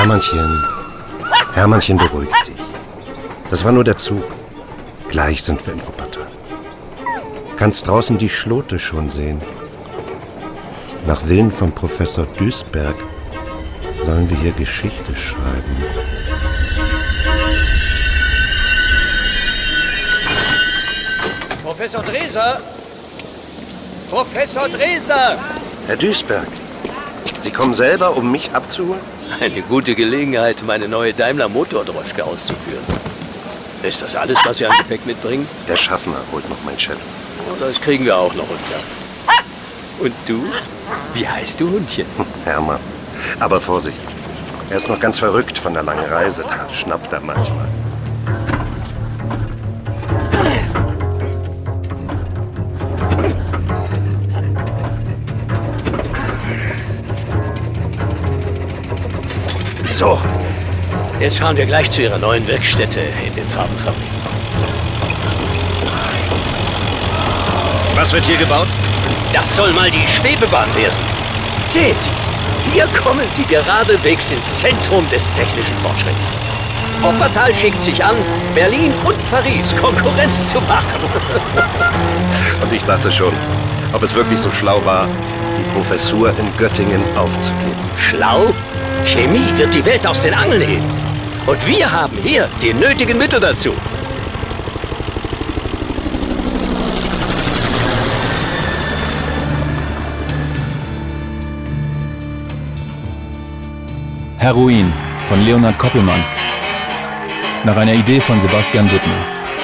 Hermannchen, beruhige dich. Das war nur der Zug. Gleich sind wir in Wuppertal. Kannst draußen die Schlote schon sehen. Nach Willen von Professor Duisberg sollen wir hier Geschichte schreiben. Professor Dreser! Professor Dreser! Herr Duisberg, Sie kommen selber, um mich abzuholen? Eine gute Gelegenheit, meine neue Daimler-Motordroschke auszuführen. Ist das alles, was wir an Gepäck mitbringen? Der Schaffner holt noch mein Cello. Oh, das kriegen wir auch noch unter. Und du? Wie heißt du, Hundchen? Hermann. Aber Vorsicht. Er ist noch ganz verrückt von der langen Reise. Da schnappt er manchmal. So, jetzt fahren wir gleich zu Ihrer neuen Werkstätte in den Farbenfabriken. Was wird hier gebaut? Das soll mal die Schwebebahn werden. Sehen Sie, hier kommen Sie geradewegs ins Zentrum des technischen Fortschritts. Wuppertal schickt sich an, Berlin und Paris Konkurrenz zu machen. Und ich dachte schon, ob es wirklich so schlau war, die Professur in Göttingen aufzugeben. Schlau? Chemie wird die Welt aus den Angeln heben. Und wir haben hier die nötigen Mittel dazu. Heroin von Leonhard Koppelmann. Nach einer Idee von Sebastian Büttner.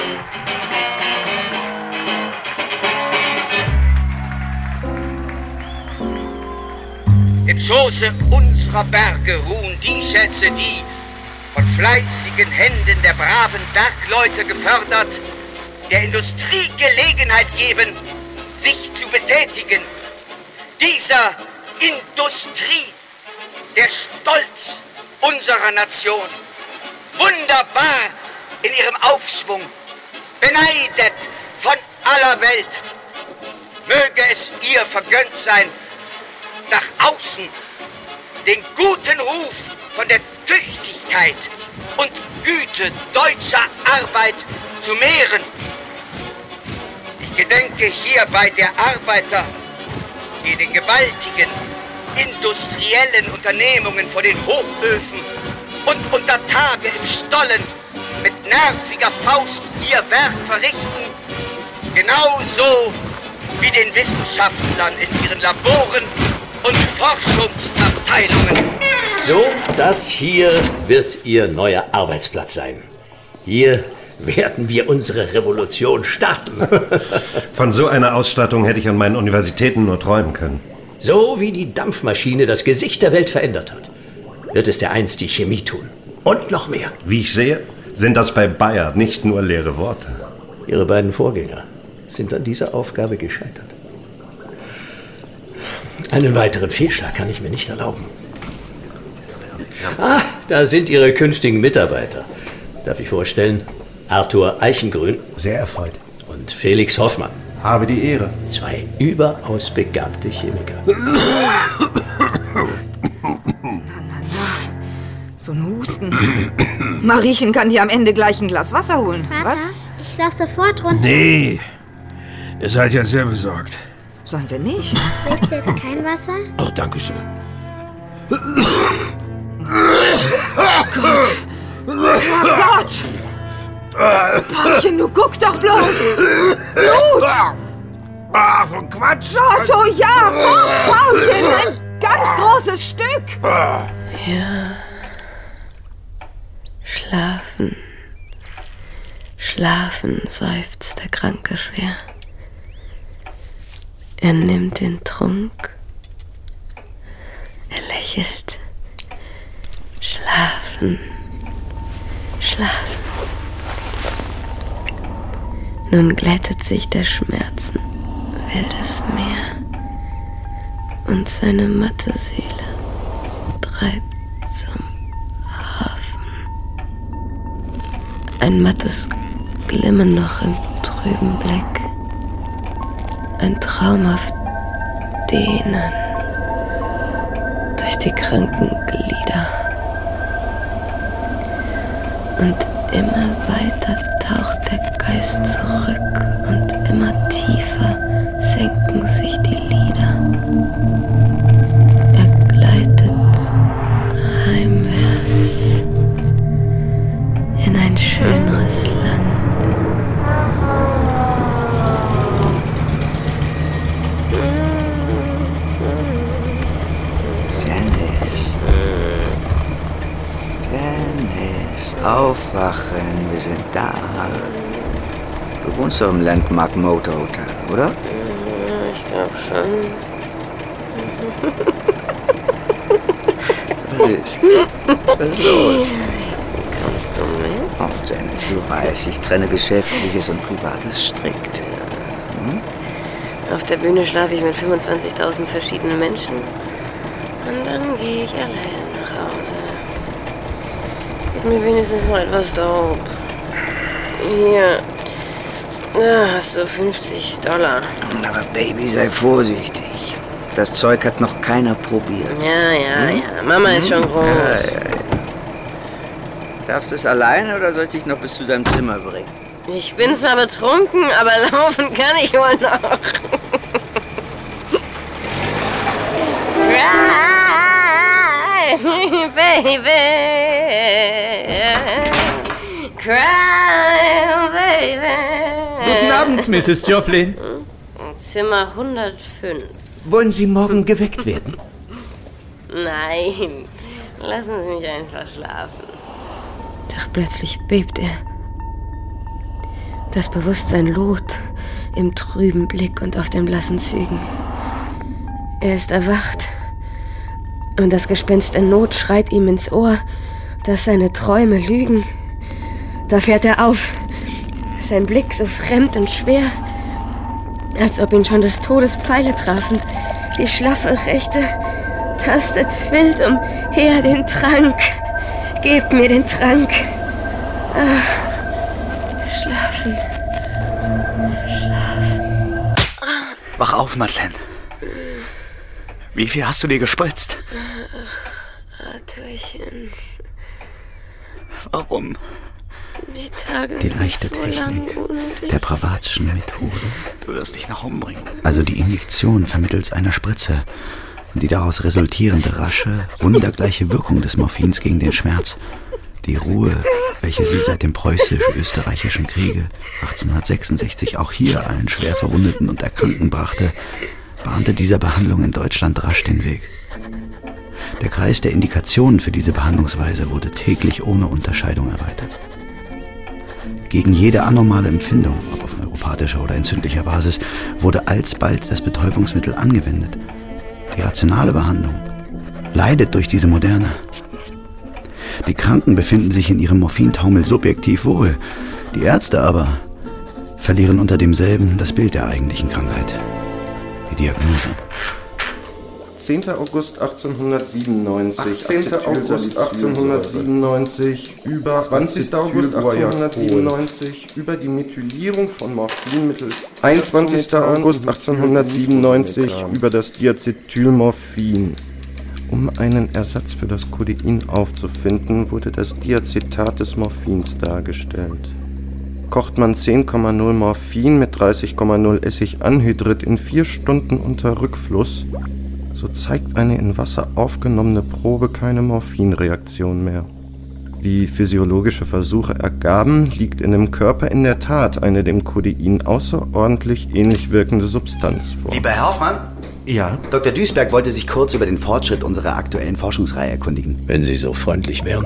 Im Schoße unserer Berge ruhen die Schätze, die, von fleißigen Händen der braven Bergleute gefördert, der Industrie Gelegenheit geben, sich zu betätigen. Dieser Industrie, der Stolz unserer Nation, wunderbar in ihrem Aufschwung, beneidet von aller Welt. Möge es ihr vergönnt sein, nach außen den guten Ruf von der Tüchtigkeit und Güte deutscher Arbeit zu mehren. Ich gedenke hierbei der Arbeiter, die in den gewaltigen industriellen Unternehmungen vor den Hochöfen und unter Tage im Stollen mit nerviger Faust ihr Werk verrichten, genauso wie den Wissenschaftlern in ihren Laboren und Forschungsabteilungen. So, das hier wird Ihr neuer Arbeitsplatz sein. Hier werden wir unsere Revolution starten. Von so einer Ausstattung hätte ich an meinen Universitäten nur träumen können. So wie die Dampfmaschine das Gesicht der Welt verändert hat, wird es dereinst die Chemie tun. Und noch mehr. Wie ich sehe, sind das bei Bayer nicht nur leere Worte. Ihre beiden Vorgänger sind an dieser Aufgabe gescheitert. Einen weiteren Fehlschlag kann ich mir nicht erlauben. Ah, da sind Ihre künftigen Mitarbeiter. Darf ich vorstellen? Arthur Eichengrün. Sehr erfreut. Und Felix Hoffmann. Habe die Ehre. Zwei überaus begabte Chemiker. So ein Husten. Mariechen kann dir am Ende gleich ein Glas Wasser holen. Vater, was? Ich lauf sofort runter. Nee, ihr seid ja sehr besorgt. Sollen wir nicht? Willst du jetzt kein Wasser? Oh, danke schön. Oh Gott! Paulchen, du guck doch bloß! Blut! Ah, so Quatsch! Otto, ja, komm, Paulchen! Ein ganz großes Stück! Ja. Schlafen. Schlafen, seufzt der Kranke schwer. Er nimmt den Trunk. Er lächelt. Schlafen. Schlafen. Nun glättet sich der Schmerzen wildes Meer und seine matte Seele treibt zum Hafen. Ein mattes Glimmen noch im trüben Blick, ein traumhaft Dehnen durch die kranken Glieder. Und immer weiter taucht der Geist zurück und immer tiefer senken sich die Lider. Er gleitet heimwärts in ein schöneres Land. Dennis, aufwachen, wir sind da. Du wohnst doch im Landmark Motor Hotel, oder? Ich glaube schon. Was ist? Was ist los? Kommst du mit? Ach, Dennis, du weißt, ich trenne Geschäftliches und Privates strikt. Auf der Bühne schlafe ich mit 25.000 verschiedenen Menschen. Und dann gehe ich allein nach Hause. Gib mir wenigstens noch etwas Dope. Hier. Da hast du $50. Aber Baby, sei vorsichtig. Das Zeug hat noch keiner probiert. Ja. Mama ist schon groß. Ja. Darfst du es alleine oder soll ich dich noch bis zu deinem Zimmer bringen? Ich bin zwar betrunken, aber laufen kann ich wohl noch. Cry, baby. Cry, baby. Guten Abend, Mrs. Joplin. Zimmer 105. Wollen Sie morgen geweckt werden? Nein, lassen Sie mich einfach schlafen. Doch plötzlich bebt er. Das Bewusstsein loht im trüben Blick und auf den blassen Zügen. Er ist erwacht und das Gespenst in Not schreit ihm ins Ohr, dass seine Träume lügen. Da fährt er auf, sein Blick so fremd und schwer, als ob ihn schon des Todes Pfeile trafen. Die schlaffe Rechte tastet wild umher den Trank. Gebt mir den Trank. Schlafen. Wach auf, Madeleine. Wie viel hast du dir gespritzt? Arthurchen. Warum? Die Tage Die leichte sind so Technik lang der Pravatschen Methode. Du wirst dich noch umbringen. Also die Injektion vermittels einer Spritze und die daraus resultierende rasche, wundergleiche Wirkung des Morphins gegen den Schmerz. Die Ruhe, welche sie seit dem preußisch-österreichischen Kriege 1866 auch hier allen schwer Verwundeten und Erkrankten brachte, bahnte dieser Behandlung in Deutschland rasch den Weg. Der Kreis der Indikationen für diese Behandlungsweise wurde täglich ohne Unterscheidung erweitert. Gegen jede anormale Empfindung, ob auf neuropathischer oder entzündlicher Basis, wurde alsbald das Betäubungsmittel angewendet. Die rationale Behandlung leidet durch diese Moderne. Die Kranken befinden sich in ihrem Morphintaumel subjektiv wohl. Die Ärzte aber verlieren unter demselben das Bild der eigentlichen Krankheit. Die Diagnose. 10. August 1897, 18. August 1897, über 20. August 1897, über die Methylierung von Morphin mittels 21. August 1897, über das Diacetylmorphin. Um einen Ersatz für das Codein aufzufinden, wurde das Diacetat des Morphins dargestellt. Kocht man 10,0 Morphin mit 30,0 Essiganhydrid in 4 Stunden unter Rückfluss, so zeigt eine in Wasser aufgenommene Probe keine Morphinreaktion mehr. Wie physiologische Versuche ergaben, liegt in dem Körper in der Tat eine dem Codein außerordentlich ähnlich wirkende Substanz vor. Lieber Herr Hoffmann? Ja? Dr. Duisberg wollte sich kurz über den Fortschritt unserer aktuellen Forschungsreihe erkundigen. Wenn Sie so freundlich wären.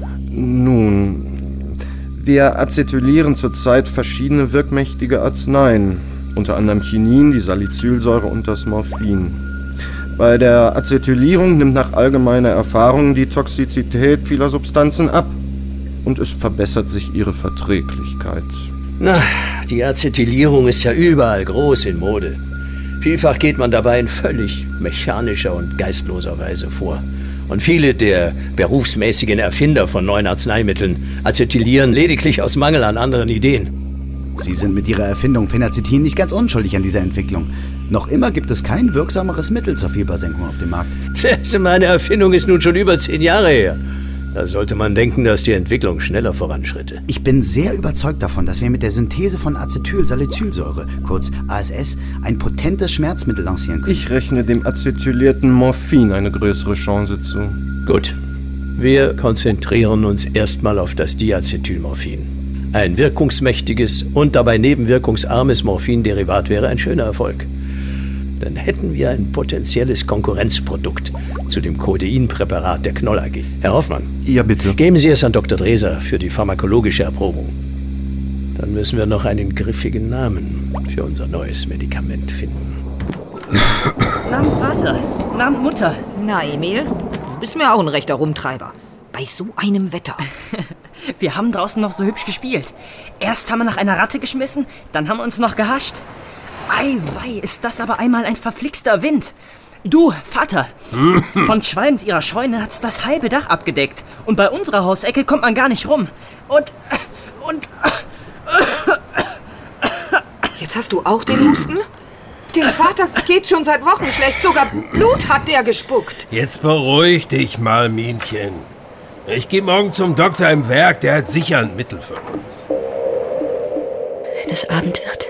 Nun, wir acetylieren zurzeit verschiedene wirkmächtige Arzneien, unter anderem Chinin, die Salicylsäure und das Morphin. Bei der Acetylierung nimmt nach allgemeiner Erfahrung die Toxizität vieler Substanzen ab und es verbessert sich ihre Verträglichkeit. Na, die Acetylierung ist ja überall groß in Mode. Vielfach geht man dabei in völlig mechanischer und geistloser Weise vor. Und viele der berufsmäßigen Erfinder von neuen Arzneimitteln acetylieren lediglich aus Mangel an anderen Ideen. Sie sind mit Ihrer Erfindung Phenacetin nicht ganz unschuldig an dieser Entwicklung. Noch immer gibt es kein wirksameres Mittel zur Fiebersenkung auf dem Markt. Meine Erfindung ist nun schon über 10 Jahre her. Da sollte man denken, dass die Entwicklung schneller voranschritte. Ich bin sehr überzeugt davon, dass wir mit der Synthese von Acetylsalicylsäure, kurz ASS, ein potentes Schmerzmittel lancieren können. Ich rechne dem acetylierten Morphin eine größere Chance zu. Gut. Wir konzentrieren uns erstmal auf das Diacetylmorphin. Ein wirkungsmächtiges und dabei nebenwirkungsarmes Morphinderivat wäre ein schöner Erfolg. Dann hätten wir ein potenzielles Konkurrenzprodukt zu dem Codeinpräparat der Knoll AG. Herr Hoffmann. Ja, bitte. Geben Sie es an Dr. Dreser für die pharmakologische Erprobung. Dann müssen wir noch einen griffigen Namen für unser neues Medikament finden. Namen Vater, Namen Mutter. Na, Emil, du bist mir auch ein rechter Rumtreiber. Bei so einem Wetter. Wir haben draußen noch so hübsch gespielt. Erst haben wir nach einer Ratte geschmissen, dann haben wir uns noch gehascht. Ei, wei, ist das aber einmal ein verflixter Wind. Du, Vater, von Schwalbens ihrer Scheune hat's das halbe Dach abgedeckt. Und bei unserer Hausecke kommt man gar nicht rum. Und... Jetzt hast du auch den Husten? Dem Vater geht's schon seit Wochen schlecht. Sogar Blut hat der gespuckt. Jetzt beruhig dich mal, Minchen. Ich gehe morgen zum Doktor im Werk, der hat sicher ein Mittel für uns. Wenn es Abend wird,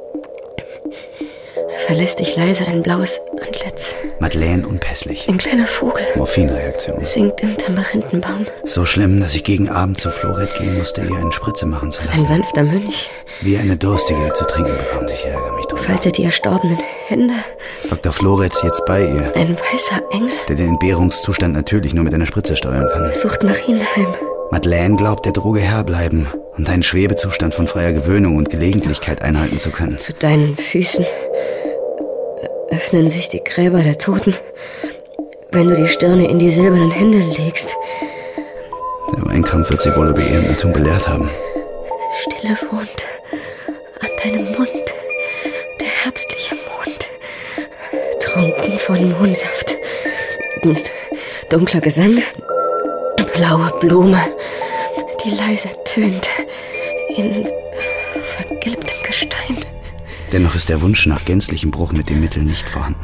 verlässt dich leise ein blaues Antlitz. Madeleine unpässlich. Ein kleiner Vogel. Morphinreaktion. Singt im Tamarindenbaum. So schlimm, dass ich gegen Abend zu Floret gehen musste, ihr eine Spritze machen zu lassen. Ein sanfter Mönch. Wie eine Durstige zu trinken bekommt. Ich ärgere mich drüber. Faltet die erstorbenen Hände. Dr. Floret jetzt bei ihr. Ein weißer Engel. Der den Entbehrungszustand natürlich nur mit einer Spritze steuern kann. Sucht nach ihnen heim. Madeleine glaubt, der Droge Herr bleiben und einen Schwebezustand von freier Gewöhnung und Gelegentlichkeit einhalten zu können. Zu deinen Füßen öffnen sich die Gräber der Toten, wenn du die Stirne in die silbernen Hände legst. Der Weinkrampf wird sie wohl über ihren Irrtum belehrt haben. Stille wohnt an deinem Mund, der herbstliche Mond, trunken von Mohnsaft. Dunkler Gesang, blaue Blume, die leise tönt in vergilbtem Gestein. Dennoch ist der Wunsch nach gänzlichem Bruch mit dem Mittel nicht vorhanden.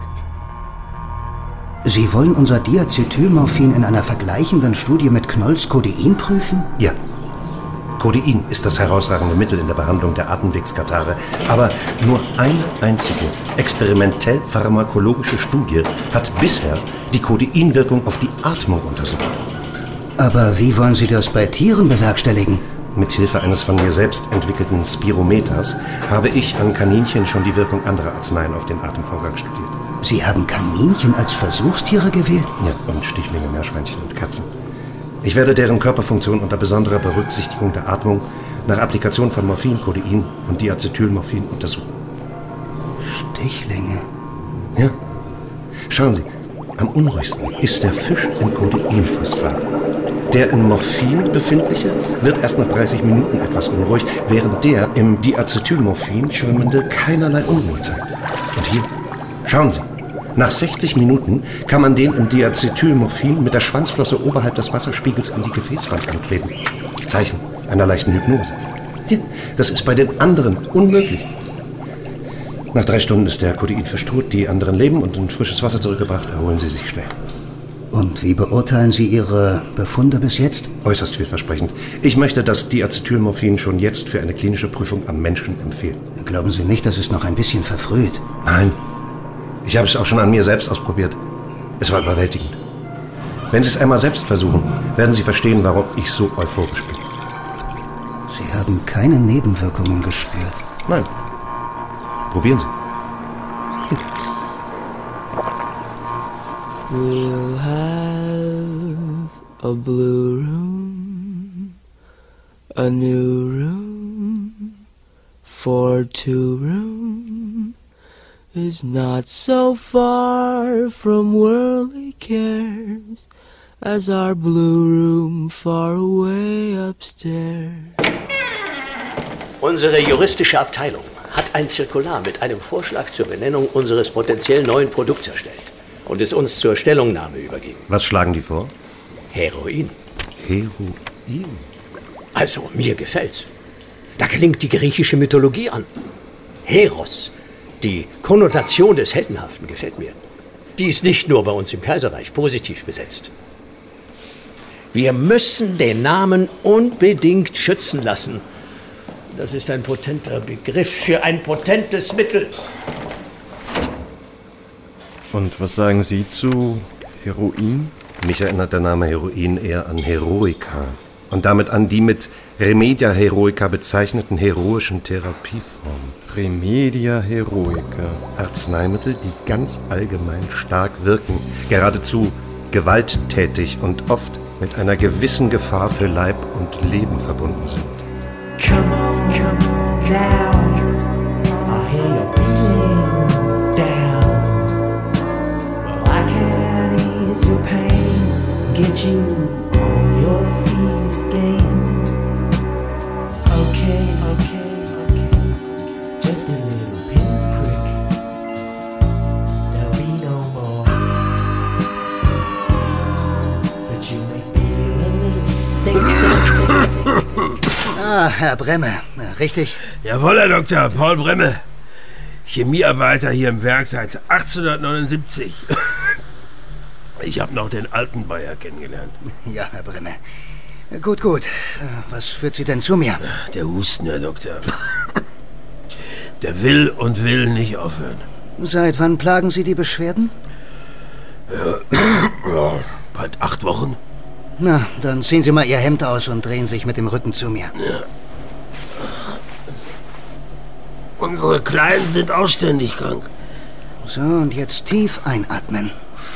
Sie wollen unser Diacetylmorphin in einer vergleichenden Studie mit Knolls Codein prüfen? Ja. Codein ist das herausragende Mittel in der Behandlung der Atemwegskatarrhe. Aber nur eine einzige experimentell pharmakologische Studie hat bisher die Codeinwirkung auf die Atmung untersucht. Aber wie wollen Sie das bei Tieren bewerkstelligen? Mithilfe eines von mir selbst entwickelten Spirometers habe ich an Kaninchen schon die Wirkung anderer Arzneien auf den Atemvorgang studiert. Sie haben Kaninchen als Versuchstiere gewählt? Ja, und Stichlinge, Meerschweinchen und Katzen. Ich werde deren Körperfunktion unter besonderer Berücksichtigung der Atmung nach Applikation von Morphin, Codein und Diacetylmorphin untersuchen. Stichlinge? Ja. Schauen Sie, am unruhigsten ist der Fisch im Codeinphosphat. Der in Morphin befindliche wird erst nach 30 Minuten etwas unruhig, während der im Diacetylmorphin schwimmende keinerlei Unruhe zeigt. Und hier, schauen Sie, nach 60 Minuten kann man den im Diacetylmorphin mit der Schwanzflosse oberhalb des Wasserspiegels an die Gefäßwand ankleben. Zeichen einer leichten Hypnose. Hier, das ist bei den anderen unmöglich. Nach 3 Stunden ist der Codeinfisch tot, die anderen leben und in frisches Wasser zurückgebracht, erholen sie sich schnell. Und wie beurteilen Sie Ihre Befunde bis jetzt? Äußerst vielversprechend. Ich möchte das Diacetylmorphin schon jetzt für eine klinische Prüfung am Menschen empfehlen. Glauben Sie nicht, das ist noch ein bisschen verfrüht? Nein. Ich habe es auch schon an mir selbst ausprobiert. Es war überwältigend. Wenn Sie es einmal selbst versuchen, werden Sie verstehen, warum ich so euphorisch bin. Sie haben keine Nebenwirkungen gespürt? Nein. Probieren Sie. We'll have a blue room, a new room, for 2 room is not so far from worldly cares as our blue room far away upstairs. Unsere juristische Abteilung hat ein Zirkular mit einem Vorschlag zur Benennung unseres potenziell neuen Produkts erstellt und es uns zur Stellungnahme übergeben. Was schlagen die vor? Heroin. Heroin? Also, mir gefällt's. Da gelingt die griechische Mythologie an. Heros, die Konnotation des Heldenhaften, gefällt mir. Die ist nicht nur bei uns im Kaiserreich positiv besetzt. Wir müssen den Namen unbedingt schützen lassen. Das ist ein potenter Begriff für ein potentes Mittel. Und was sagen Sie zu Heroin? Mich erinnert der Name Heroin eher an Heroica und damit an die mit Remedia Heroica bezeichneten heroischen Therapieformen. Remedia Heroica. Arzneimittel, die ganz allgemein stark wirken, geradezu gewalttätig und oft mit einer gewissen Gefahr für Leib und Leben verbunden sind. Come on down. I hear you're feeling down. Well, I can ease your pain, get you on your feet again. Okay. Just a little pinprick. There'll be no more. But you may feel a little sick. Ah, Herr Bremme, richtig? Jawohl, Herr Doktor, Paul Bremme. Chemiearbeiter hier im Werk seit 1879. Ich habe noch den alten Bayer kennengelernt. Ja, Herr Bremme. Gut. Was führt Sie denn zu mir? Der Husten, Herr Doktor. Der will nicht aufhören. Seit wann plagen Sie die Beschwerden? Ja, bald 8 Wochen. Na, dann ziehen Sie mal Ihr Hemd aus und drehen sich mit dem Rücken zu mir. Ja. Unsere Kleinen sind auch ständig krank. So, und jetzt tief einatmen.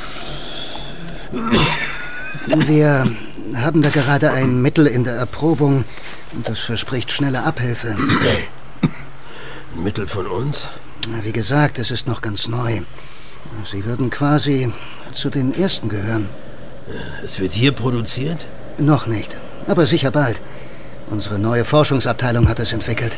Wir haben da gerade ein Mittel in der Erprobung und das verspricht schnelle Abhilfe. Ein Mittel von uns? Wie gesagt, es ist noch ganz neu. Sie würden quasi zu den Ersten gehören. Es wird hier produziert? Noch nicht, aber sicher bald. Unsere neue Forschungsabteilung hat es entwickelt.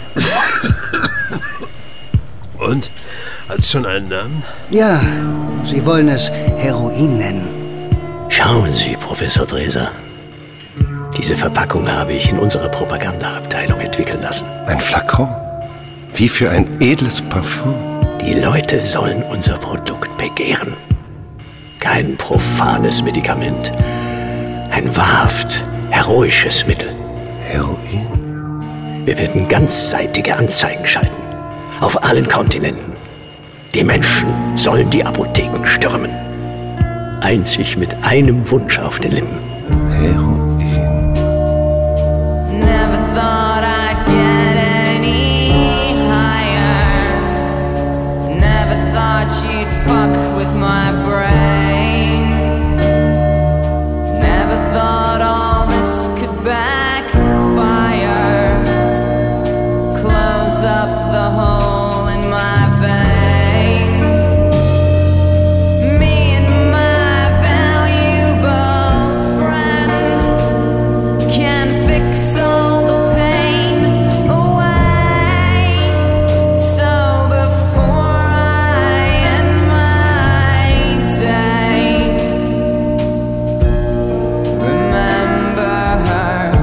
Und? Hat's schon einen Namen? Ja, Sie wollen es Heroin nennen. Schauen Sie, Professor Dreser. Diese Verpackung habe ich in unserer Propagandaabteilung entwickeln lassen. Ein Flakon? Wie für ein edles Parfum. Die Leute sollen unser Produkt begehren. Kein profanes Medikament. Ein wahrhaft heroisches Mittel. Heroin? Wir werden ganzseitige Anzeigen schalten. Auf allen Kontinenten. Die Menschen sollen die Apotheken stürmen. Einzig mit einem Wunsch auf den Lippen. Heroin. Never thought I'd get any higher. Never thought you'd fuck with my brain. Never thought all this could backfire. Close up the hole in my vein. Me and my valuable friend can fix all the pain away. So before I end my day, remember her.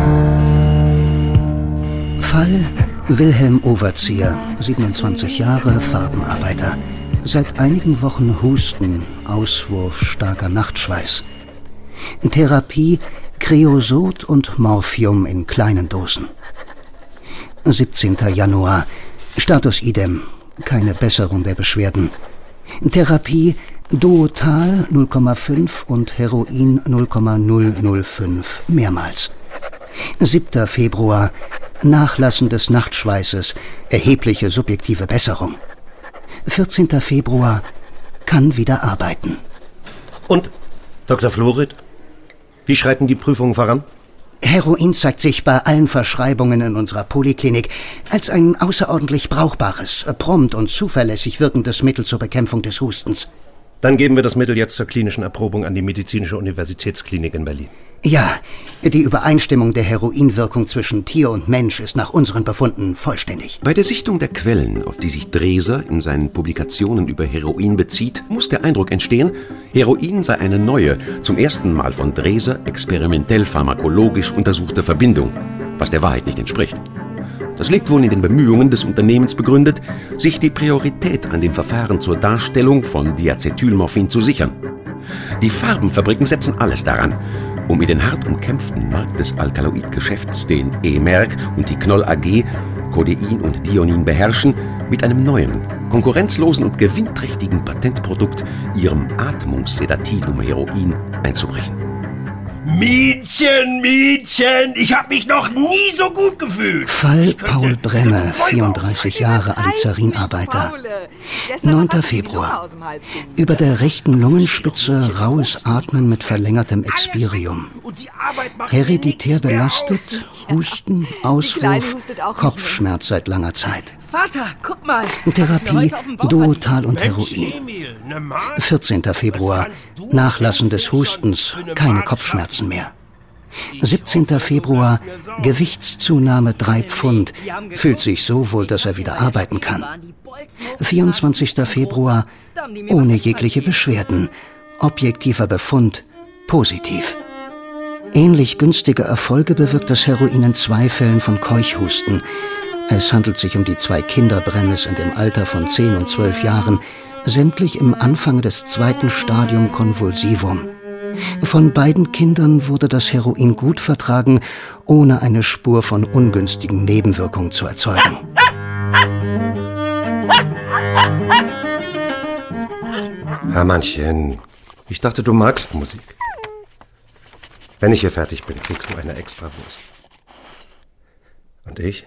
Fall Wilhelm Overzieher, 27 Jahre, Farbenarbeiter. Seit einigen Wochen Husten, Auswurf, starker Nachtschweiß. Therapie Kreosot und Morphium in kleinen Dosen. 17. Januar. Status idem. Keine Besserung der Beschwerden. Therapie Duotal 0,5 und Heroin 0,005 mehrmals. 7. Februar. Nachlassen des Nachtschweißes, erhebliche subjektive Besserung. 14. Februar. Kann wieder arbeiten. Und, Dr. Florid, wie schreiten die Prüfungen voran? Heroin zeigt sich bei allen Verschreibungen in unserer Poliklinik als ein außerordentlich brauchbares, prompt und zuverlässig wirkendes Mittel zur Bekämpfung des Hustens. Dann geben wir das Mittel jetzt zur klinischen Erprobung an die Medizinische Universitätsklinik in Berlin. Ja, die Übereinstimmung der Heroinwirkung zwischen Tier und Mensch ist nach unseren Befunden vollständig. Bei der Sichtung der Quellen, auf die sich Dreser in seinen Publikationen über Heroin bezieht, muss der Eindruck entstehen, Heroin sei eine neue, zum ersten Mal von Dreser experimentell pharmakologisch untersuchte Verbindung, was der Wahrheit nicht entspricht. Das liegt wohl in den Bemühungen des Unternehmens begründet, sich die Priorität an dem Verfahren zur Darstellung von Diacetylmorphin zu sichern. Die Farbenfabriken setzen alles daran, um in den hart umkämpften Markt des Alkaloidgeschäfts, den E-Merck und die Knoll AG Codein und Dionin beherrschen, mit einem neuen, konkurrenzlosen und gewinnträchtigen Patentprodukt, ihrem Atmungssedativum Heroin, einzubrechen. Mädchen, ich hab mich noch nie so gut gefühlt. Fall Paul Bremme, 34 Jahre, Alizarinarbeiter. 9. Februar. Über der rechten Lungenspitze raues Atmen mit verlängertem Expirium. Hereditär belastet, Husten, Auswurf, Kopfschmerz seit langer Zeit. Vater, guck mal. Therapie, Duotal und Heroin. 14. Februar. Nachlassen des Hustens, keine Kopfschmerzen mehr. 17. Februar. Gewichtszunahme 3 Pfund. Fühlt sich so wohl, dass er wieder arbeiten kann. 24. Februar. Ohne jegliche Beschwerden. Objektiver Befund. Positiv. Ähnlich günstige Erfolge bewirkt das Heroin in 2 Fällen von Keuchhusten. Es handelt sich um die 2 Kinder Bremmes in dem Alter von 10 und 12 Jahren, sämtlich im Anfang des 2. Stadium Convulsivum. Von beiden Kindern wurde das Heroin gut vertragen, ohne eine Spur von ungünstigen Nebenwirkungen zu erzeugen. Hermannchen, ich dachte, du magst Musik. Wenn ich hier fertig bin, kriegst du eine Extrawurst. Und ich?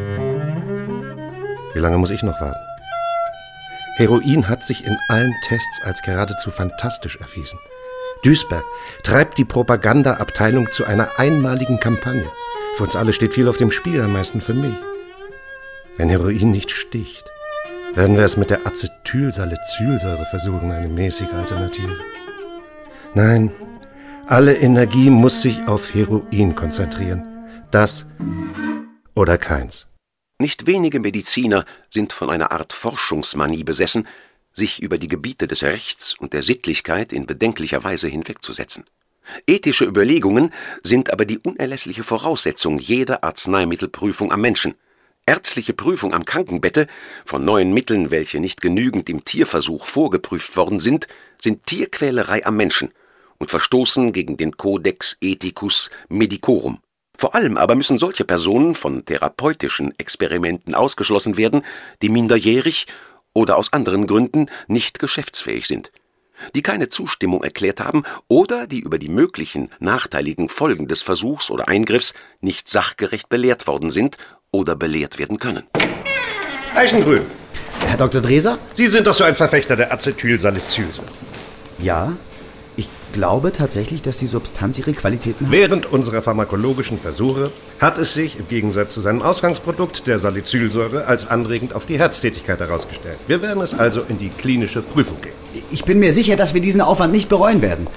Wie lange muss ich noch warten? Heroin hat sich in allen Tests als geradezu fantastisch erwiesen. Duisberg treibt die Propagandaabteilung zu einer einmaligen Kampagne. Für uns alle steht viel auf dem Spiel, am meisten für mich. Wenn Heroin nicht sticht, werden wir es mit der Acetylsalicylsäure versuchen, eine mäßige Alternative. Nein, alle Energie muss sich auf Heroin konzentrieren. Das oder keins. Nicht wenige Mediziner sind von einer Art Forschungsmanie besessen, sich über die Gebiete des Rechts und der Sittlichkeit in bedenklicher Weise hinwegzusetzen. Ethische Überlegungen sind aber die unerlässliche Voraussetzung jeder Arzneimittelprüfung am Menschen. Ärztliche Prüfung am Krankenbette von neuen Mitteln, welche nicht genügend im Tierversuch vorgeprüft worden sind Tierquälerei am Menschen und verstoßen gegen den Codex Ethicus Medicorum. Vor allem aber müssen solche Personen von therapeutischen Experimenten ausgeschlossen werden, die minderjährig oder aus anderen Gründen nicht geschäftsfähig sind, die keine Zustimmung erklärt haben oder die über die möglichen nachteiligen Folgen des Versuchs oder Eingriffs nicht sachgerecht belehrt worden sind oder belehrt werden können. Eichengrün. Herr Dr. Dreser? Sie sind doch so ein Verfechter der Acetylsalicylsäure. Ja, ich glaube tatsächlich, dass die Substanz ihre Qualitäten hat. Während unserer pharmakologischen Versuche hat es sich, im Gegensatz zu seinem Ausgangsprodukt, der Salicylsäure, als anregend auf die Herztätigkeit herausgestellt. Wir werden es also in die klinische Prüfung gehen. Ich bin mir sicher, dass wir diesen Aufwand nicht bereuen werden.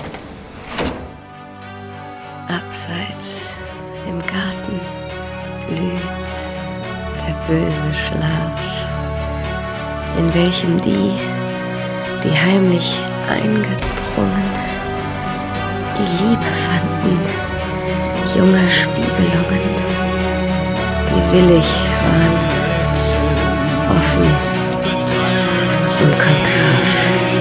Abseits, im Garten, blüht der böse Schlaf, in welchem die heimlich eingedrungen, die Liebe fanden, junger Spiegelungen, die willig waren, offen und konkav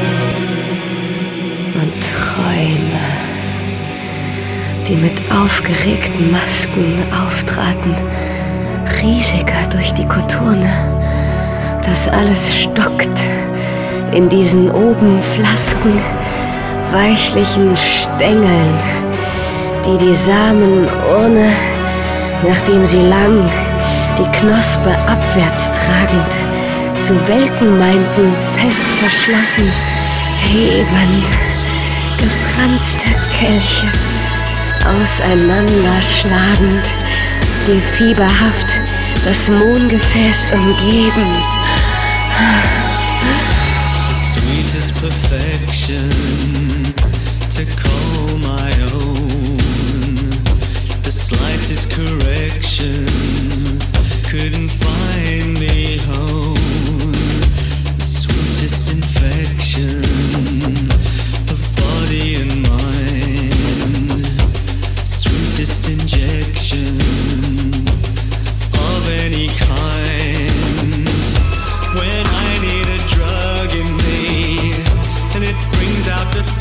und Träume, die mit aufgeregten Masken auftraten, riesiger durch die Koturne. Das alles stockt in diesen oben Flasken, weichlichen Stängeln, die Samenurne, nachdem sie lang, die Knospe abwärts tragend, zu welken meinten, fest verschlossen, heben, gefranste Kelche, auseinanderschlagend, die fieberhaft das Mohngefäß umgeben. Sweetest perfection to call my own. The slightest correction couldn't find me home. The sweetest infection of body and mind. Sweetest injection of any kind. When I need a drug in me, and it brings out the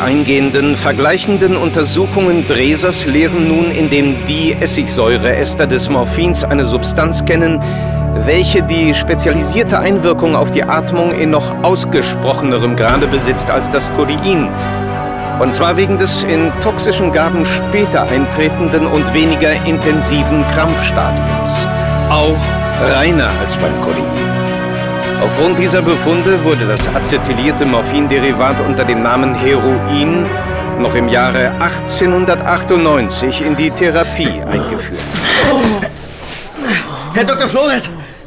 eingehenden, vergleichenden Untersuchungen Dresers lehren nun in dem Diessigsäureester des Morphins eine Substanz kennen, welche die spezialisierte Einwirkung auf die Atmung in noch ausgesprochenerem Grade besitzt als das Codein. Und zwar wegen des in toxischen Gaben später eintretenden und weniger intensiven Krampfstadiums. Auch reiner als beim Codein. Aufgrund dieser Befunde wurde das acetylierte Morphinderivat unter dem Namen Heroin noch im Jahre 1898 in die Therapie eingeführt. Herr Dr. Floret!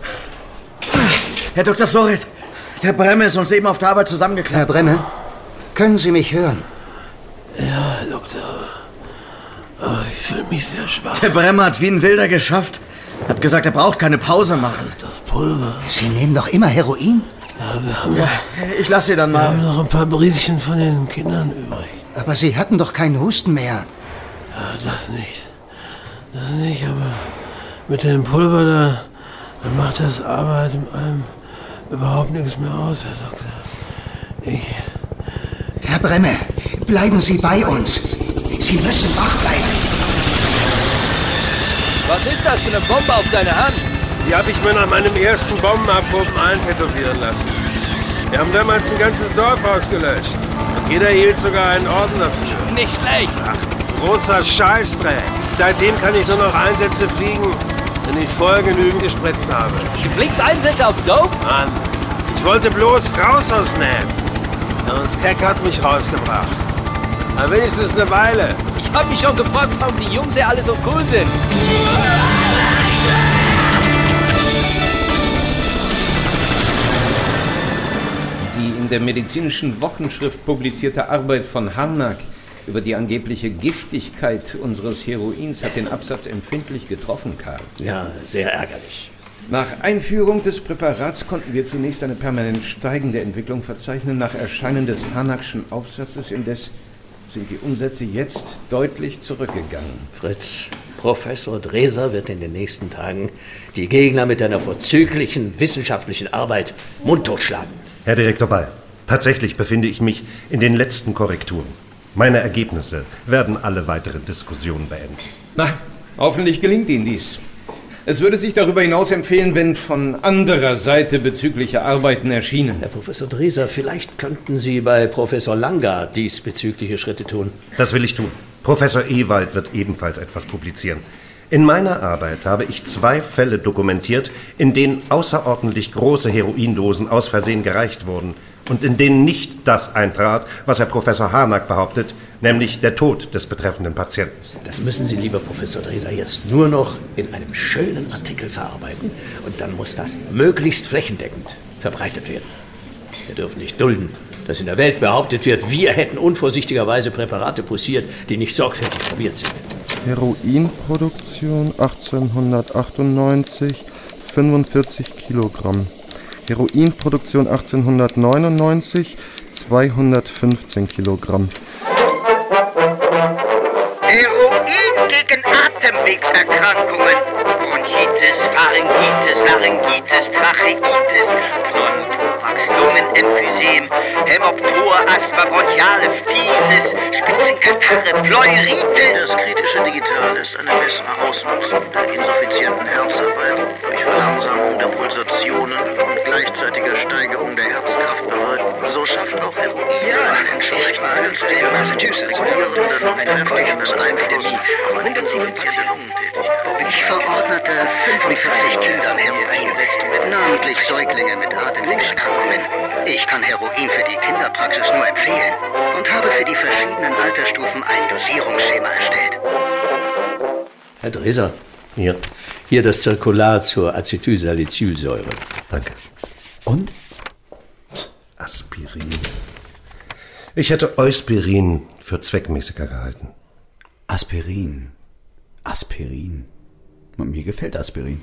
Herr Dr. Floret! Der Bremme ist uns eben auf der Arbeit zusammengeklappt. Herr Bremme, können Sie mich hören? Ja, Herr Doktor. Oh, ich fühle mich sehr schwach. Der Bremme hat wie ein Wilder geschafft. Hat gesagt, er braucht keine Pause machen. Das Pulver. Sie nehmen doch immer Heroin? Ja, wir haben... Ja, ich lasse Sie dann mal. Wir haben noch ein paar Briefchen von den Kindern übrig. Aber Sie hatten doch keinen Husten mehr. Ja, das nicht. Das nicht, aber mit dem Pulver da macht das Arbeiten einem überhaupt nichts mehr aus, Herr Doktor. Herr Bremme, bleiben Sie bei uns. Sie müssen wach bleiben. Was ist das für eine Bombe auf deiner Hand? Die habe ich mir nach meinem ersten Bombenabwurf eintätowieren lassen. Wir haben damals ein ganzes Dorf ausgelöscht. Und jeder hielt sogar einen Orden dafür. Nicht schlecht. Ach, großer Scheißdreck. Seitdem kann ich nur noch Einsätze fliegen, wenn ich vorher genügend gespritzt habe. Du fliegst Einsätze auf Dope? Mann, ich wollte bloß raus aus Nab. Und Skek hat mich rausgebracht. Aber wenigstens eine Weile. Ich hab mich schon gefragt, warum die Jungs ja alle so cool sind. Die in der medizinischen Wochenschrift publizierte Arbeit von Harnack über die angebliche Giftigkeit unseres Heroins hat den Absatz empfindlich getroffen, Karl. Ja, sehr ärgerlich. Nach Einführung des Präparats konnten wir zunächst eine permanent steigende Entwicklung verzeichnen. Nach Erscheinen des Harnackschen Aufsatzes indes sind die Umsätze jetzt deutlich zurückgegangen. Fritz, Professor Dreser wird in den nächsten Tagen die Gegner mit einer vorzüglichen wissenschaftlichen Arbeit mundtot schlagen. Herr Direktor Ball, tatsächlich befinde ich mich in den letzten Korrekturen. Meine Ergebnisse werden alle weiteren Diskussionen beenden. Na, hoffentlich gelingt Ihnen dies. Es würde sich darüber hinaus empfehlen, wenn von anderer Seite bezügliche Arbeiten erschienen. Herr Professor Dreser, vielleicht könnten Sie bei Professor Langer diesbezügliche Schritte tun. Das will ich tun. Professor Ewald wird ebenfalls etwas publizieren. In meiner Arbeit habe ich 2 Fälle dokumentiert, in denen außerordentlich große Heroindosen aus Versehen gereicht wurden und in denen nicht das eintrat, was Herr Professor Harnack behauptet, nämlich der Tod des betreffenden Patienten. Das müssen Sie, lieber Professor Dreser, jetzt nur noch in einem schönen Artikel verarbeiten. Und dann muss das möglichst flächendeckend verbreitet werden. Wir dürfen nicht dulden, dass in der Welt behauptet wird, wir hätten unvorsichtigerweise Präparate poussiert, die nicht sorgfältig probiert sind. Heroinproduktion 1898, 45 Kilogramm. Heroinproduktion 1899, 215 Kilogramm. Heroin gegen Atemwegserkrankungen. Bronchitis, Pharyngitis, Laryngitis, Tracheitis, Pneumothorax, Lungenemphysem, Hämoptor, Asthma, bronchiale Phthisis, Spitzenkatarre, Pleuritis. Das kritische Digital ist eine bessere Ausnutzung der insuffizienten Herzarbeit durch Verlangsamung der Pulsationen und gleichzeitiger Steigerung der Herzkraft bereiten. So schafft auch Heroin einen entsprechenden günstigen, regulierenden und kräftigenden Einfluss auf eine komplizierte Lungentätigkeit. Ich verordnete 45 Kindern Heroin, namentlich Säuglinge mit Atemwegserkrankungen. Ich kann Heroin für die Kinderpraxis nur empfehlen und habe für die verschiedenen Altersstufen ein Dosierungsschema erstellt. Herr Dreser. Ja. Hier das Zirkular zur Acetylsalicylsäure. Danke. Und? Aspirin. Ich hätte Euspirin für zweckmäßiger gehalten. Aspirin. Aspirin. Mir gefällt Aspirin.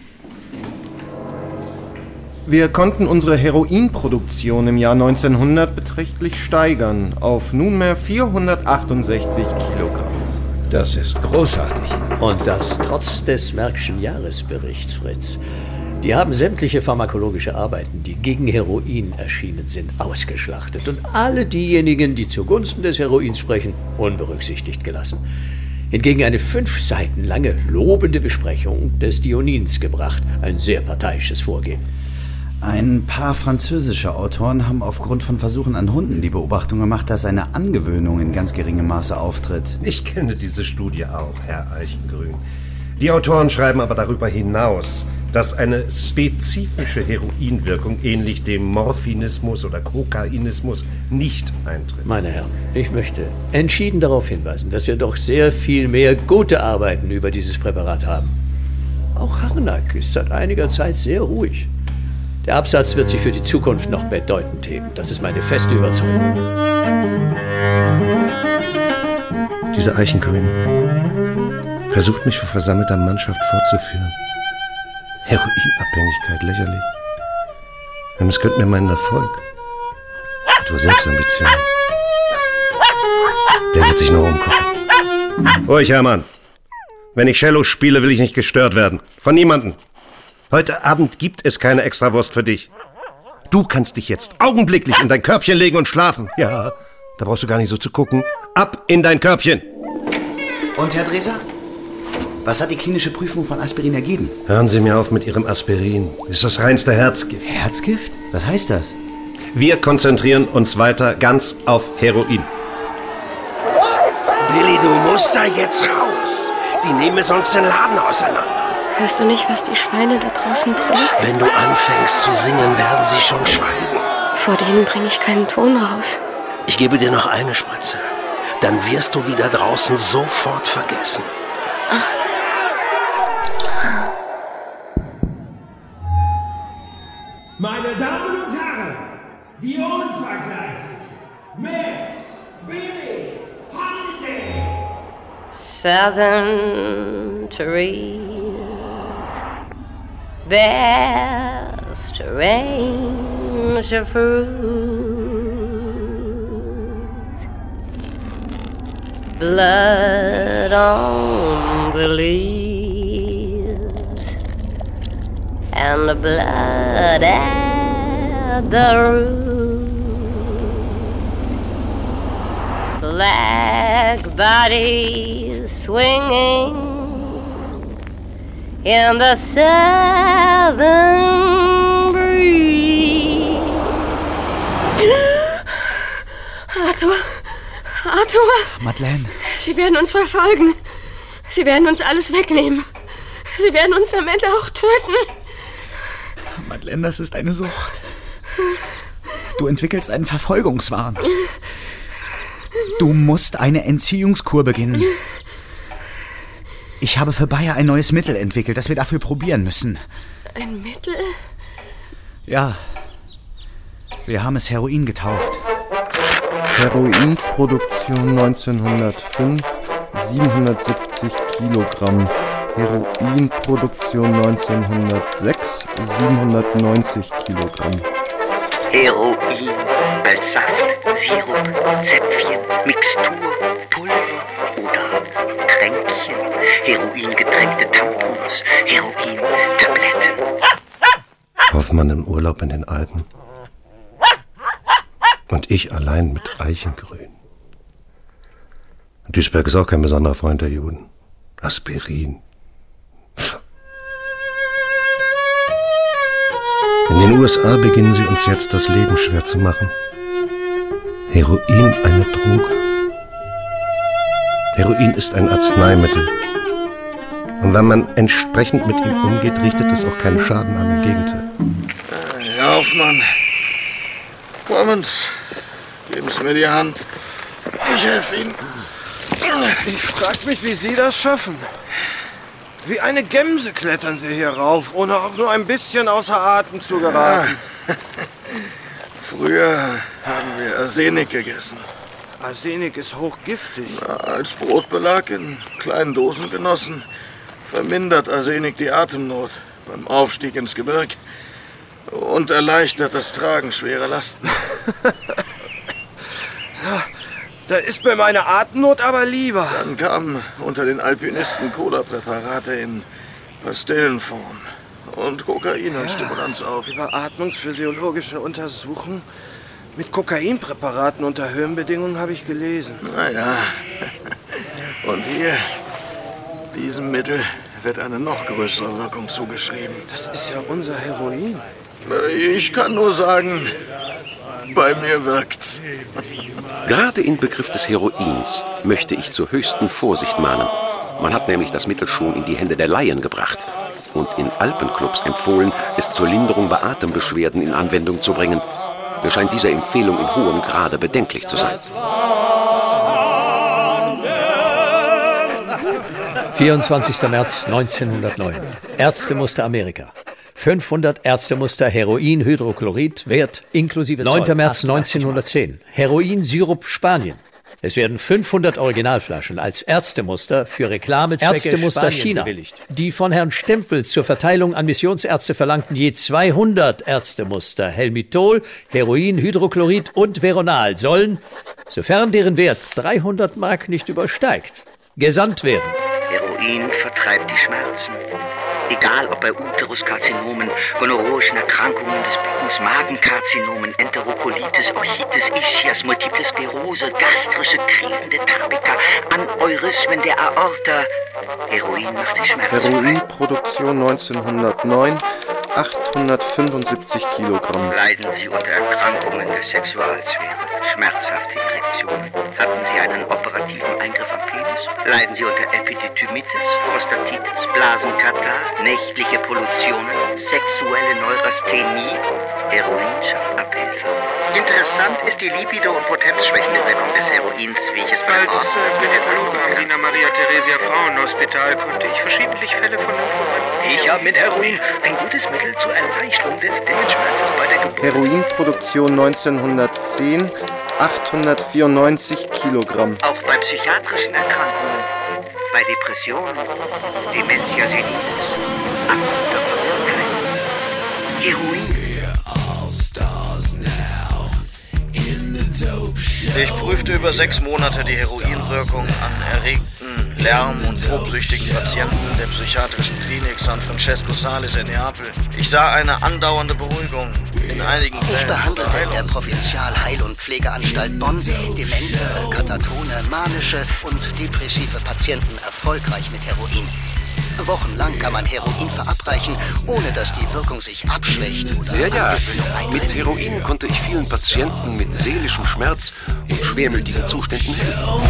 Wir konnten unsere Heroinproduktion im Jahr 1900 beträchtlich steigern auf nunmehr 468 Kilogramm. Das ist großartig. Und das trotz des Merck'schen Jahresberichts, Fritz. Die haben sämtliche pharmakologische Arbeiten, die gegen Heroin erschienen sind, ausgeschlachtet und alle diejenigen, die zugunsten des Heroins sprechen, unberücksichtigt gelassen. Hingegen eine 5 Seiten lange lobende Besprechung des Dionins gebracht. Ein sehr parteiisches Vorgehen. Ein paar französische Autoren haben aufgrund von Versuchen an Hunden die Beobachtung gemacht, dass eine Angewöhnung in ganz geringem Maße auftritt. Ich kenne diese Studie auch, Herr Eichengrün. Die Autoren schreiben aber darüber hinaus, dass eine spezifische Heroinwirkung ähnlich dem Morphinismus oder Kokainismus nicht eintritt. Meine Herren, ich möchte entschieden darauf hinweisen, dass wir doch sehr viel mehr gute Arbeiten über dieses Präparat haben. Auch Harnack ist seit einiger Zeit sehr ruhig. Der Absatz wird sich für die Zukunft noch bedeutend heben. Das ist meine feste Überzeugung. Dieser Eichengrün versucht mich vor versammelter Mannschaft vorzuführen. Heroinabhängigkeit lächerlich. Er missgönnt mir meinen Erfolg. Hat wohl Selbstambitionen. Wer wird sich noch umgucken? Ruhig, Hermann. Wenn ich Cello spiele, will ich nicht gestört werden. Von niemandem. Heute Abend gibt es keine Extrawurst für dich. Du kannst dich jetzt augenblicklich in dein Körbchen legen und schlafen. Ja, da brauchst du gar nicht so zu gucken. Ab in dein Körbchen. Und, Herr Dreser? Was hat die klinische Prüfung von Aspirin ergeben? Hören Sie mir auf mit Ihrem Aspirin. Das ist das reinste Herzgift. Herzgift? Was heißt das? Wir konzentrieren uns weiter ganz auf Heroin. Billy, du musst da jetzt raus. Die nehmen sonst den Laden auseinander. Hörst du nicht, was die Schweine da draußen brüllen? Wenn du anfängst zu singen, werden sie schon schweigen. Vor denen bringe ich keinen Ton raus. Ich gebe dir noch eine Spritze. Dann wirst du die da draußen sofort vergessen. Meine Damen und Herren, die unvergleichliche Miss Billie Holiday. Southern trees, best range of fruit, blood on the leaves, and the blood at the root. Black bodies swinging in the southern breeze. Arthur! Madeleine! Sie werden uns verfolgen. Sie werden uns alles wegnehmen. Sie werden uns am Ende auch töten. Madeleine, das ist eine Sucht. Du entwickelst einen Verfolgungswahn. Du musst eine Entziehungskur beginnen. Ich habe für Bayer ein neues Mittel entwickelt, das wir dafür probieren müssen. Ein Mittel? Ja. Wir haben es Heroin getauft. Heroinproduktion 1905, 770 Kilogramm. Heroinproduktion 1906, 790 Kilogramm. Heroin als Saft, Sirup, Zäpfchen, Mixtur, Pulver oder Tränkchen. Heroingetränkte Tampons, Heroin-Tabletten. Hoffmann im Urlaub in den Alpen. Und ich allein mit Eichengrün. Duisberg ist auch kein besonderer Freund der Juden. Aspirin. In den USA beginnen sie uns jetzt das Leben schwer zu machen. Heroin eine Droge. Heroin ist ein Arzneimittel. Und wenn man entsprechend mit ihm umgeht, richtet es auch keinen Schaden an, im Gegenteil. Herr Hoffmann, kommen Sie, geben Sie mir die Hand. Ich helfe Ihnen. Ich frag mich, wie Sie das schaffen. Wie eine Gemse klettern Sie hier rauf, ohne auch nur ein bisschen außer Atem zu geraten. Ja. Früher haben wir Arsenik gegessen. Arsenik ist hochgiftig. Als Brotbelag in kleinen Dosen genossen, vermindert Arsenik die Atemnot beim Aufstieg ins Gebirg und erleichtert das Tragen schwerer Lasten. Ja, Da ist mir meine Atemnot aber lieber. Dann kamen unter den Alpinisten Cola-Präparate in Pastillenform und Kokain und Stimulanz auf. Überatmungsphysiologische Untersuchungen mit Kokainpräparaten unter Höhenbedingungen habe ich gelesen. Naja. Und hier, diesem Mittel wird eine noch größere Wirkung zugeschrieben. Das ist ja unser Heroin. Ich kann nur sagen, bei mir wirkt's. Gerade in Begriff des Heroins möchte ich zur höchsten Vorsicht mahnen. Man hat nämlich das Mittel schon in die Hände der Laien gebracht und in Alpenclubs empfohlen, es zur Linderung bei Atembeschwerden in Anwendung zu bringen. Mir scheint diese Empfehlung in hohem Grade bedenklich zu sein. 24. März 1909. Ärztemuster Amerika. 500 Ärztemuster Heroinhydrochlorid, Wert inklusive 9. März 1910. Heroinsirup Spanien. Es werden 500 Originalflaschen als Ärztemuster für Reklamezwecke Ärztemuster China bewilligt. Die von Herrn Stempel zur Verteilung an Missionsärzte verlangten je 200 Ärztemuster Helmitol, Heroinhydrochlorid und Veronal sollen, sofern deren Wert 300 Mark nicht übersteigt, gesandt werden. Heroin vertreibt die Schmerzen. Egal ob bei Uteruskarzinomen, gonorrhoischen Erkrankungen des Beckens, Magenkarzinomen, Enterokolitis, Orchitis, Ischias, Multiple Sklerose, gastrische Krisen der Tabika, Aneurysmen der Aorta. Heroin macht sie schmerzfrei. Heroinproduktion 1909, 875 Kilogramm. Leiden Sie unter Erkrankungen der Sexualsphäre, schmerzhafte Erektionen? Hatten Sie einen operativen Eingriff am Penis? Leiden Sie unter Epididymitis, Prostatitis, Blasenkatar, nächtliche Pollutionen, sexuelle Neurasthenie? Heroin schafft Abhilfe. Interessant ist die libido- und potenzschwächende Wirkung des Heroins, wie ich es bei Als Gynäkologe am Wiener Maria-Theresia Frauenhospital konnte ich verschiedentlich Fälle von Lymphomen. Ich habe mit Heroin ein gutes Mittel zur Erleichterung des Wellenschmerzes bei der Geburt. Heroinproduktion 1910, 894 Kilogramm. Auch bei psychiatrischen Erkrankungen, bei Depressionen, Dementia senilis, akuter Verwirrtheit. Heroin. Ich prüfte über 6 Monate die Heroinwirkung an erregten, lärm- und grobsüchtigen Patienten der psychiatrischen Klinik San Francesco Sales in Neapel. Ich sah eine andauernde Beruhigung. In einigen Fällen. Ich behandelte in der Provinzialheil- und Pflegeanstalt Bonn demente, katatone, manische und depressive Patienten erfolgreich mit Heroin. Wochenlang kann man Heroin verabreichen, ohne dass die Wirkung sich abschwächt oder Ja. Mit Heroin konnte ich vielen Patienten mit seelischem Schmerz und schwermütigen Zuständen helfen.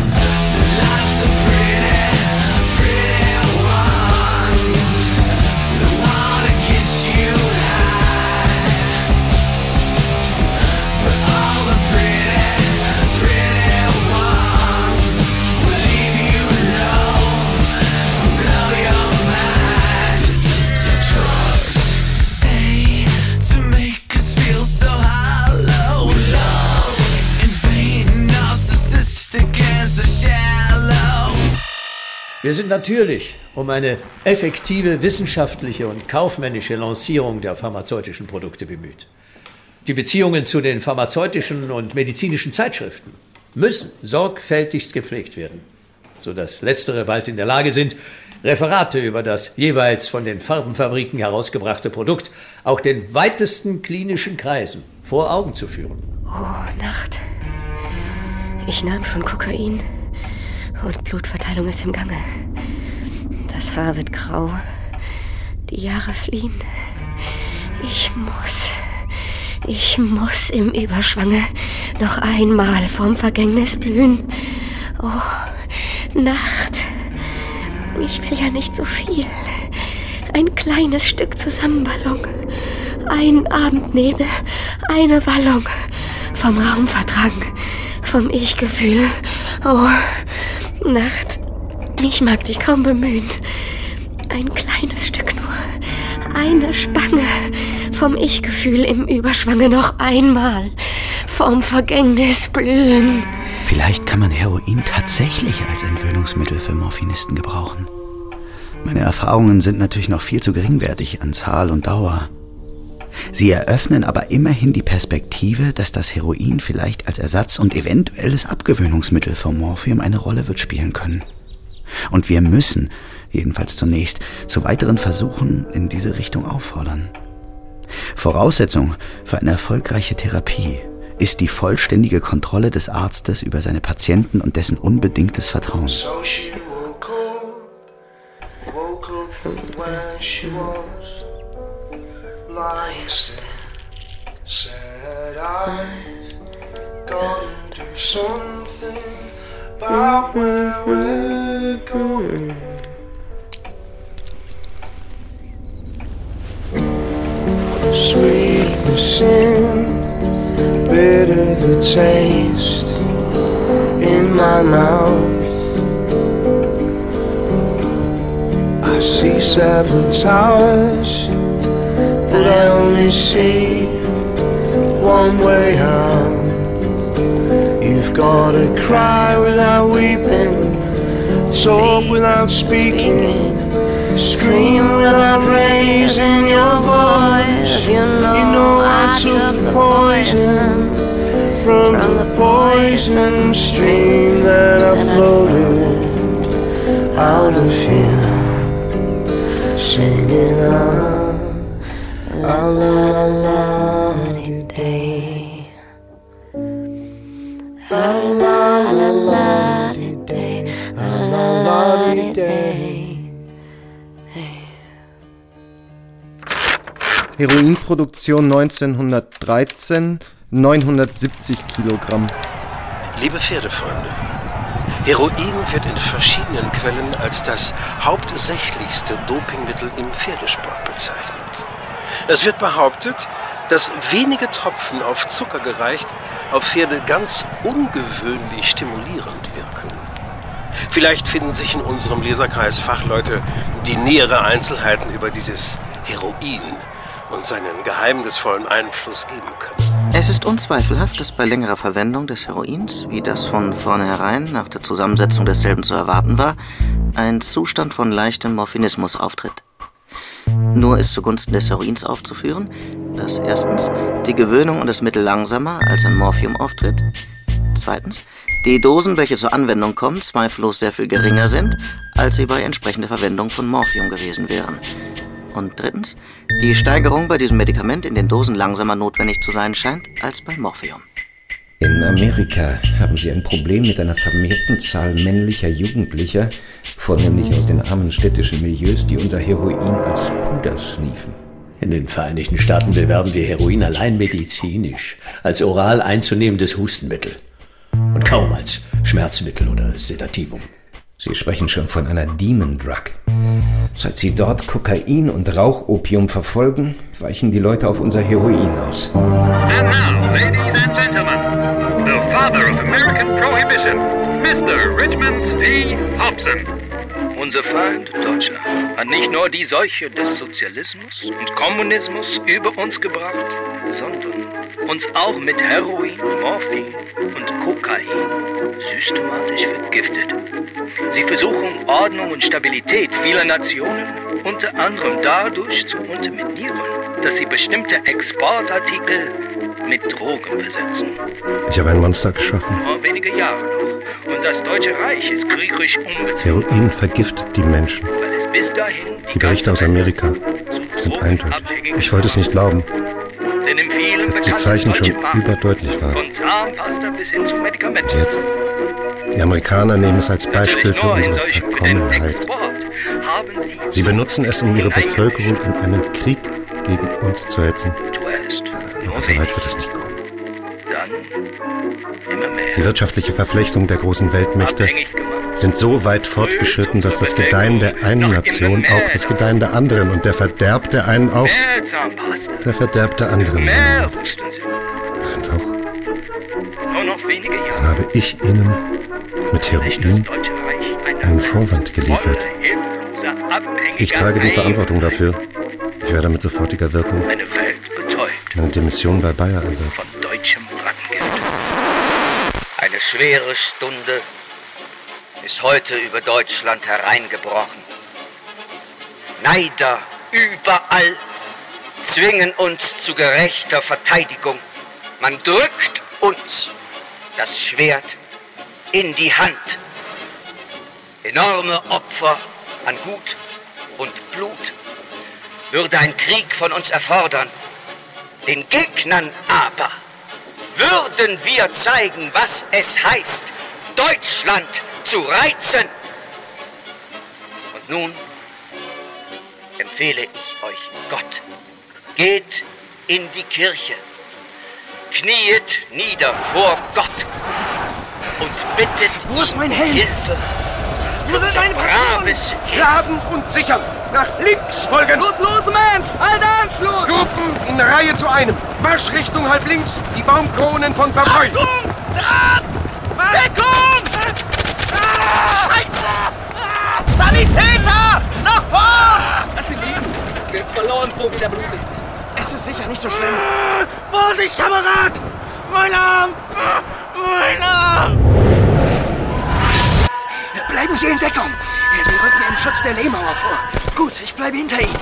Wir sind natürlich um eine effektive wissenschaftliche und kaufmännische Lancierung der pharmazeutischen Produkte bemüht. Die Beziehungen zu den pharmazeutischen und medizinischen Zeitschriften müssen sorgfältigst gepflegt werden, sodass letztere bald in der Lage sind, Referate über das jeweils von den Farbenfabriken herausgebrachte Produkt auch den weitesten klinischen Kreisen vor Augen zu führen. Oh, Nacht. Ich nahm schon Kokain und Blutverteilung ist im Gange. Das Haar wird grau. Die Jahre fliehen. Ich muss im Überschwange noch einmal vom Vergängnis blühen. Oh, Nacht. Ich will ja nicht so viel. Ein kleines Stück Zusammenballung. Ein Abendnebel. Eine Wallung. Vom Raumverdrang. Vom Ich-Gefühl. Oh, Nacht. Ich mag dich kaum bemühen. Ein kleines Stück nur. Eine Spange. Vom Ich-Gefühl im Überschwange noch einmal. Vom Vergängnis blühen. Vielleicht kann man Heroin tatsächlich als Entwöhnungsmittel für Morphinisten gebrauchen. Meine Erfahrungen sind natürlich noch viel zu geringwertig an Zahl und Dauer. Sie eröffnen aber immerhin die Perspektive, dass das Heroin vielleicht als Ersatz und eventuelles Abgewöhnungsmittel für Morphium eine Rolle wird spielen können. Und wir müssen, jedenfalls zunächst, zu weiteren Versuchen in diese Richtung auffordern. Voraussetzung für eine erfolgreiche Therapie ist die vollständige Kontrolle des Arztes über seine Patienten und dessen unbedingtes Vertrauen. So she woke up from where she was, lying still, sad eyes, gotta do something about where we're going. Sweet the sin, bitter the taste in my mouth. I see several towers, but I only see one way out. You've gotta cry without weeping, talk without speaking, scream without raising your voice. You know I took poison from the poison stream that I floated out of here, singing out la la la day, la la la la day, la la la day. Heroinproduktion 1913, 970 Kilogramm. Liebe Pferdefreunde, Heroin wird in verschiedenen Quellen als das hauptsächlichste Dopingmittel im Pferdesport bezeichnet. Es wird behauptet, dass wenige Tropfen auf Zucker gereicht auf Pferde ganz ungewöhnlich stimulierend wirken. Vielleicht finden sich in unserem Leserkreis Fachleute, die nähere Einzelheiten über dieses Heroin und seinen geheimnisvollen Einfluss geben können. Es ist unzweifelhaft, dass bei längerer Verwendung des Heroins, wie das von vornherein nach der Zusammensetzung desselben zu erwarten war, ein Zustand von leichtem Morphinismus auftritt. Nur ist zugunsten des Heroins aufzuführen, dass erstens die Gewöhnung an das Mittel langsamer als an Morphium auftritt, zweitens die Dosen, welche zur Anwendung kommen, zweifellos sehr viel geringer sind, als sie bei entsprechender Verwendung von Morphium gewesen wären. Und drittens, die Steigerung bei diesem Medikament in den Dosen langsamer notwendig zu sein scheint als bei Morphium. In Amerika haben sie ein Problem mit einer vermehrten Zahl männlicher Jugendlicher, vornehmlich aus den armen städtischen Milieus, die unser Heroin als Puder sniefen. In den Vereinigten Staaten bewerben wir Heroin allein medizinisch, als oral einzunehmendes Hustenmittel und kaum als Schmerzmittel oder Sedativum. Sie sprechen schon von einer Demon Drug. Seit Sie dort Kokain und Rauchopium verfolgen, weichen die Leute auf unser Heroin aus. And now, ladies and gentlemen, the father of American Prohibition, Mr. Richmond P. Hobson. Unser Feind, Deutschland, hat nicht nur die Seuche des Sozialismus und Kommunismus über uns gebracht, sondern uns auch mit Heroin, Morphin und Kokain systematisch vergiftet. Sie versuchen, Ordnung und Stabilität vieler Nationen unter anderem dadurch zu unterminieren, dass sie bestimmte Exportartikel mit Drogen besetzen. Ich habe ein Monster geschaffen. Vor wenige Jahre noch. Und das Deutsche Reich ist kriegerisch umgezogen. Heroin vergiftet die Menschen. Weil es bis dahin Die Berichte aus Amerika sind eindeutig. Ich wollte es nicht glauben, denn in vielen als die Zeichen schon überdeutlich waren. von Zahnpasta bis hin zu Medikamenten. Jetzt. Die Amerikaner nehmen es als Beispiel für unsere Verkommenheit. Sie benutzen es, um ihre Bevölkerung in einen Krieg gegen uns zu hetzen. Aber so weit wird es nicht kommen. Die wirtschaftliche Verflechtung der großen Weltmächte sind so weit fortgeschritten, dass das Gedeihen der einen Nation auch das Gedeihen der anderen und der Verderb der einen auch der Verderb der anderen sein wird. Und auch dann habe ich ihnen mit Heroin einen Vorwand geliefert. Ich trage die Verantwortung dafür. Ich werde mit sofortiger Wirkung meine Demission bei Bayer erwirken. Eine schwere Stunde ist heute über Deutschland hereingebrochen. Neider überall, zwingen uns zu gerechter Verteidigung. Man drückt uns das Schwert in die Hand. Enorme Opfer an Gut und Blut würde ein Krieg von uns erfordern. Den Gegnern aber würden wir zeigen, was es heißt, Deutschland zu reizen. Und nun empfehle ich euch Gott. Geht in die Kirche, kniet nieder vor Gott und bittet Wo ist mein Helm? Hilfe. Wo sind meine braves Graben und sichern. Nach links folgen. Los, Mensch! Alter Anschluss! Gruppen in Reihe zu einem. Marschrichtung halb links. Die Baumkronen von Verbräu. Achtung! Deckung! Scheiße! Sanitäter! Nach vorn! Lass ihn liegen. Der ist verloren, so wie der blutet. Es ist sicher nicht so schlimm. Vorsicht, Kamerad! Mein Arm! Mein Arm! Bleiben Sie in Deckung. Wir rücken im Schutz der Lehmauer vor. Gut, ich bleibe hinter Ihnen.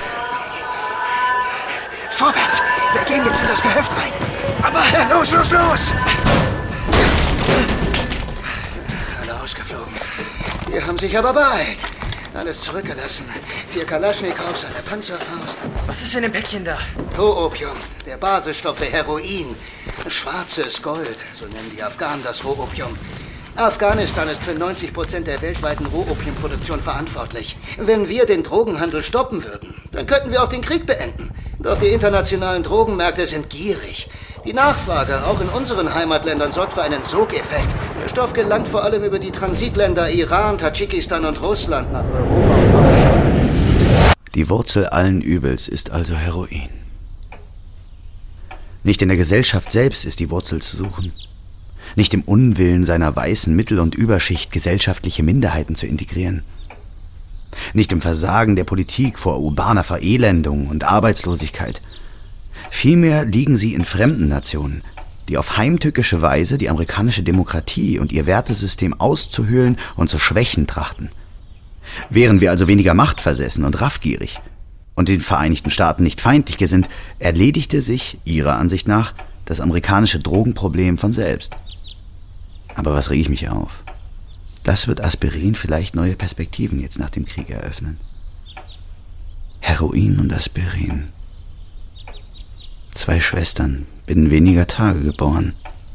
Vorwärts. Wir gehen jetzt in das Gehöft rein. Aber... Los! Alle ausgeflogen. Die haben sich aber beeilt. Alles zurückgelassen. 4 Kalaschnikows, eine Panzerfaust. Was ist in dem Päckchen da? Rohopium, der Basisstoffe Heroin. Schwarzes Gold, so nennen die Afghanen das Rohopium. Afghanistan ist für 90% der weltweiten Rohopiumproduktion verantwortlich. Wenn wir den Drogenhandel stoppen würden, dann könnten wir auch den Krieg beenden. Doch die internationalen Drogenmärkte sind gierig. Die Nachfrage, auch in unseren Heimatländern, sorgt für einen Sogeffekt. Der Stoff gelangt vor allem über die Transitländer Iran, Tadschikistan und Russland nach Europa. Die Wurzel allen Übels ist also Heroin. Nicht in der Gesellschaft selbst ist die Wurzel zu suchen. Nicht im Unwillen seiner weißen Mittel- und Überschicht, gesellschaftliche Minderheiten zu integrieren. Nicht im Versagen der Politik vor urbaner Verelendung und Arbeitslosigkeit. Vielmehr liegen sie in fremden Nationen, die auf heimtückische Weise die amerikanische Demokratie und ihr Wertesystem auszuhöhlen und zu schwächen trachten. Wären wir also weniger machtversessen und raffgierig und den Vereinigten Staaten nicht feindlich gesinnt, erledigte sich, ihrer Ansicht nach, das amerikanische Drogenproblem von selbst. Aber was reg ich mich auf? Das wird Aspirin vielleicht neue Perspektiven jetzt nach dem Krieg eröffnen. Heroin und Aspirin. 2 Schwestern, binnen weniger Tage geboren.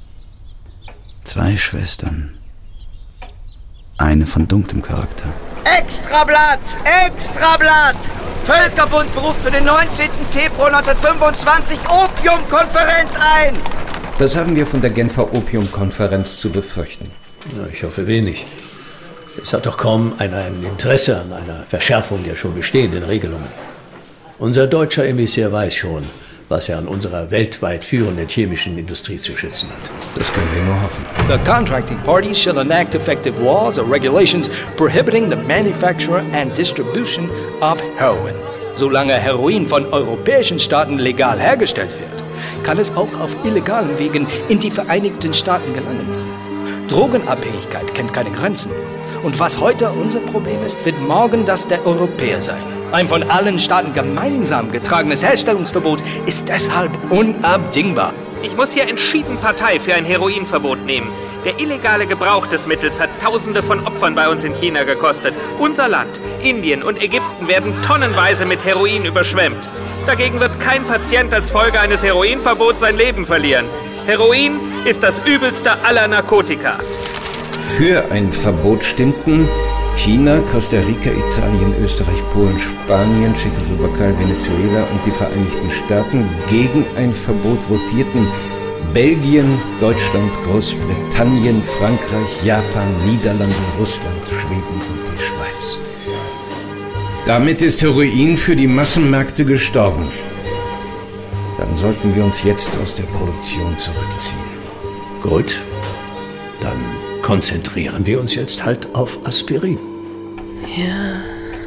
2 Schwestern. Eine von dunklem Charakter. Extrablatt! Extrablatt! Völkerbund beruft für den 19. Februar 1925 Opiumkonferenz ein! Was haben wir von der Genfer Opiumkonferenz zu befürchten? Na, ich hoffe wenig. Es hat doch kaum einer ein Interesse an einer Verschärfung der schon bestehenden Regelungen. Unser deutscher Emissär weiß schon, was er an unserer weltweit führenden chemischen Industrie zu schützen hat. Das können wir nur hoffen. The contracting parties shall enact effective laws or regulations prohibiting the manufacture and distribution of heroin. Solange Heroin von europäischen Staaten legal hergestellt wird, kann es auch auf illegalen Wegen in die Vereinigten Staaten gelangen. Drogenabhängigkeit kennt keine Grenzen. Und was heute unser Problem ist, wird morgen das der Europäer sein. Ein von allen Staaten gemeinsam getragenes Herstellungsverbot ist deshalb unabdingbar. Ich muss hier entschieden Partei für ein Heroinverbot nehmen. Der illegale Gebrauch des Mittels hat Tausende von Opfern bei uns in China gekostet. Unser Land, Indien und Ägypten werden tonnenweise mit Heroin überschwemmt. Dagegen wird kein Patient als Folge eines Heroinverbots sein Leben verlieren. Heroin ist das übelste aller Narkotika. Für ein Verbot stimmten China, Costa Rica, Italien, Österreich, Polen, Spanien, Tschechoslowakei, Venezuela und die Vereinigten Staaten. Gegen ein Verbot votierten Belgien, Deutschland, Großbritannien, Frankreich, Japan, Niederlande, Russland, Schweden und die Schweiz. Damit ist Heroin für die Massenmärkte gestorben. Dann sollten wir uns jetzt aus der Produktion zurückziehen. Gut, dann konzentrieren wir uns jetzt halt auf Aspirin. Ja.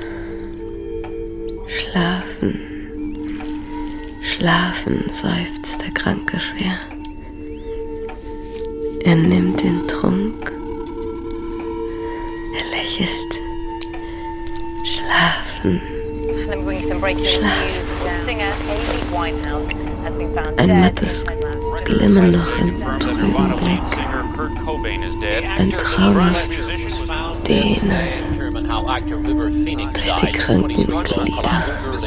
Schlafen. Schlafen, seufzt der Kranke schwer. Er nimmt den Trunk. Er lächelt. Schlafen. I'm bringing some breaking news. Ein mattes Glimmen noch im trüben Blick. Ein traumhaft Dehnen durch die kranken Glieder.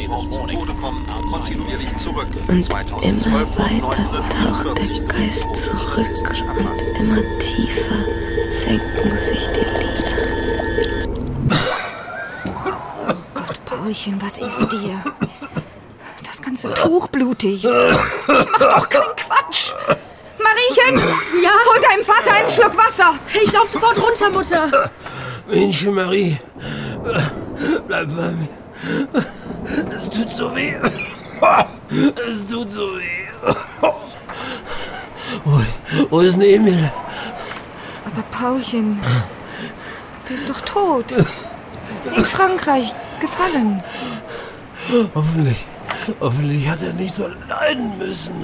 Und immer weiter taucht der Geist zurück und immer tiefer senken sich die Lider. Oh Gott, Paulchen, was ist dir? Das ganze Tuch blutig. Mach doch keinen Quatsch! Mariechen! Ja? Hol deinem Vater einen Schluck Wasser! Ich lauf sofort runter, Mutter! Mädchen Marie, bleib bei mir. Es tut so weh. Es tut so weh. Wo ist Emil? Aber Paulchen, der ist doch tot. In Frankreich gefallen. Hoffentlich hat er nicht so leiden müssen.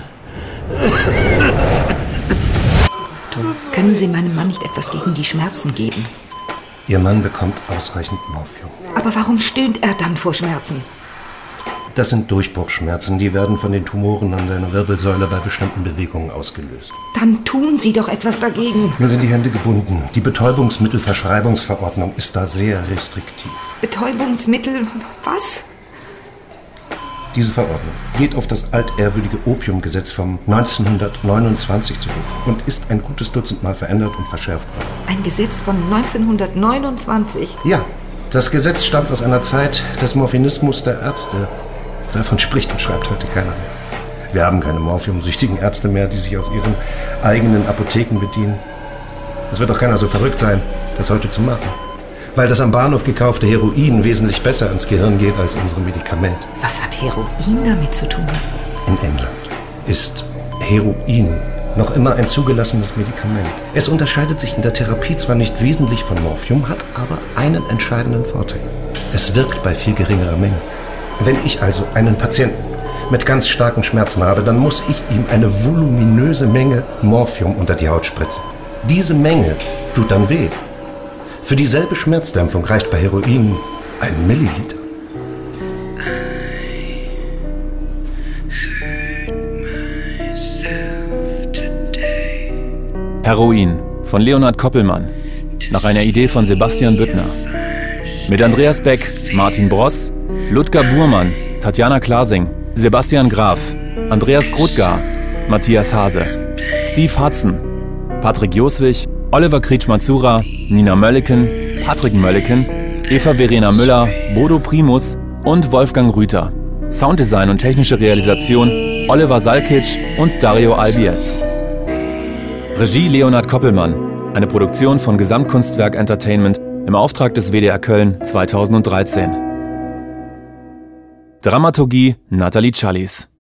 Können Sie meinem Mann nicht etwas gegen die Schmerzen geben? Ihr Mann bekommt ausreichend Morphium. Aber warum stöhnt er dann vor Schmerzen? Das sind Durchbruchschmerzen, die werden von den Tumoren an seiner Wirbelsäule bei bestimmten Bewegungen ausgelöst. Dann tun Sie doch etwas dagegen. Mir sind die Hände gebunden. Die Betäubungsmittelverschreibungsverordnung ist da sehr restriktiv. Betäubungsmittel, was? Diese Verordnung geht auf das altehrwürdige Opiumgesetz vom 1929 zurück und ist ein gutes Dutzend Mal verändert und verschärft worden. Ein Gesetz von 1929? Ja, das Gesetz stammt aus einer Zeit des Morphinismus der Ärzte. Davon spricht und schreibt heute keiner mehr. Wir haben keine morphiumsüchtigen Ärzte mehr, die sich aus ihren eigenen Apotheken bedienen. Es wird doch keiner so verrückt sein, das heute zu machen. Weil das am Bahnhof gekaufte Heroin wesentlich besser ins Gehirn geht als unsere Medikamente. Was hat Heroin damit zu tun? In England ist Heroin noch immer ein zugelassenes Medikament. Es unterscheidet sich in der Therapie zwar nicht wesentlich von Morphium, hat aber einen entscheidenden Vorteil. Es wirkt bei viel geringerer Menge. Wenn ich also einen Patienten mit ganz starken Schmerzen habe, dann muss ich ihm eine voluminöse Menge Morphium unter die Haut spritzen. Diese Menge tut dann weh. Für dieselbe Schmerzdämpfung reicht bei Heroin 1 Milliliter. Heroin von Leonhard Koppelmann, nach einer Idee von Sebastian Büttner. Mit Andreas Beck, Martin Bross, Ludger Burmann, Tatjana Klasing, Sebastian Graf, Andreas Grotgar, Matthias Hase, Steve Hudson, Patrick Joswig, Oliver Kretschmann-Zura, Nina Mölleken, Patrick Mölleken, Eva-Verena Müller, Bodo Primus und Wolfgang Rüther. Sounddesign und technische Realisation Oliver Salkic und Dario Albiez. Regie Leonhard Koppelmann, eine Produktion von Gesamtkunstwerk Entertainment im Auftrag des WDR Köln 2013. Dramaturgie Nathalie Challis.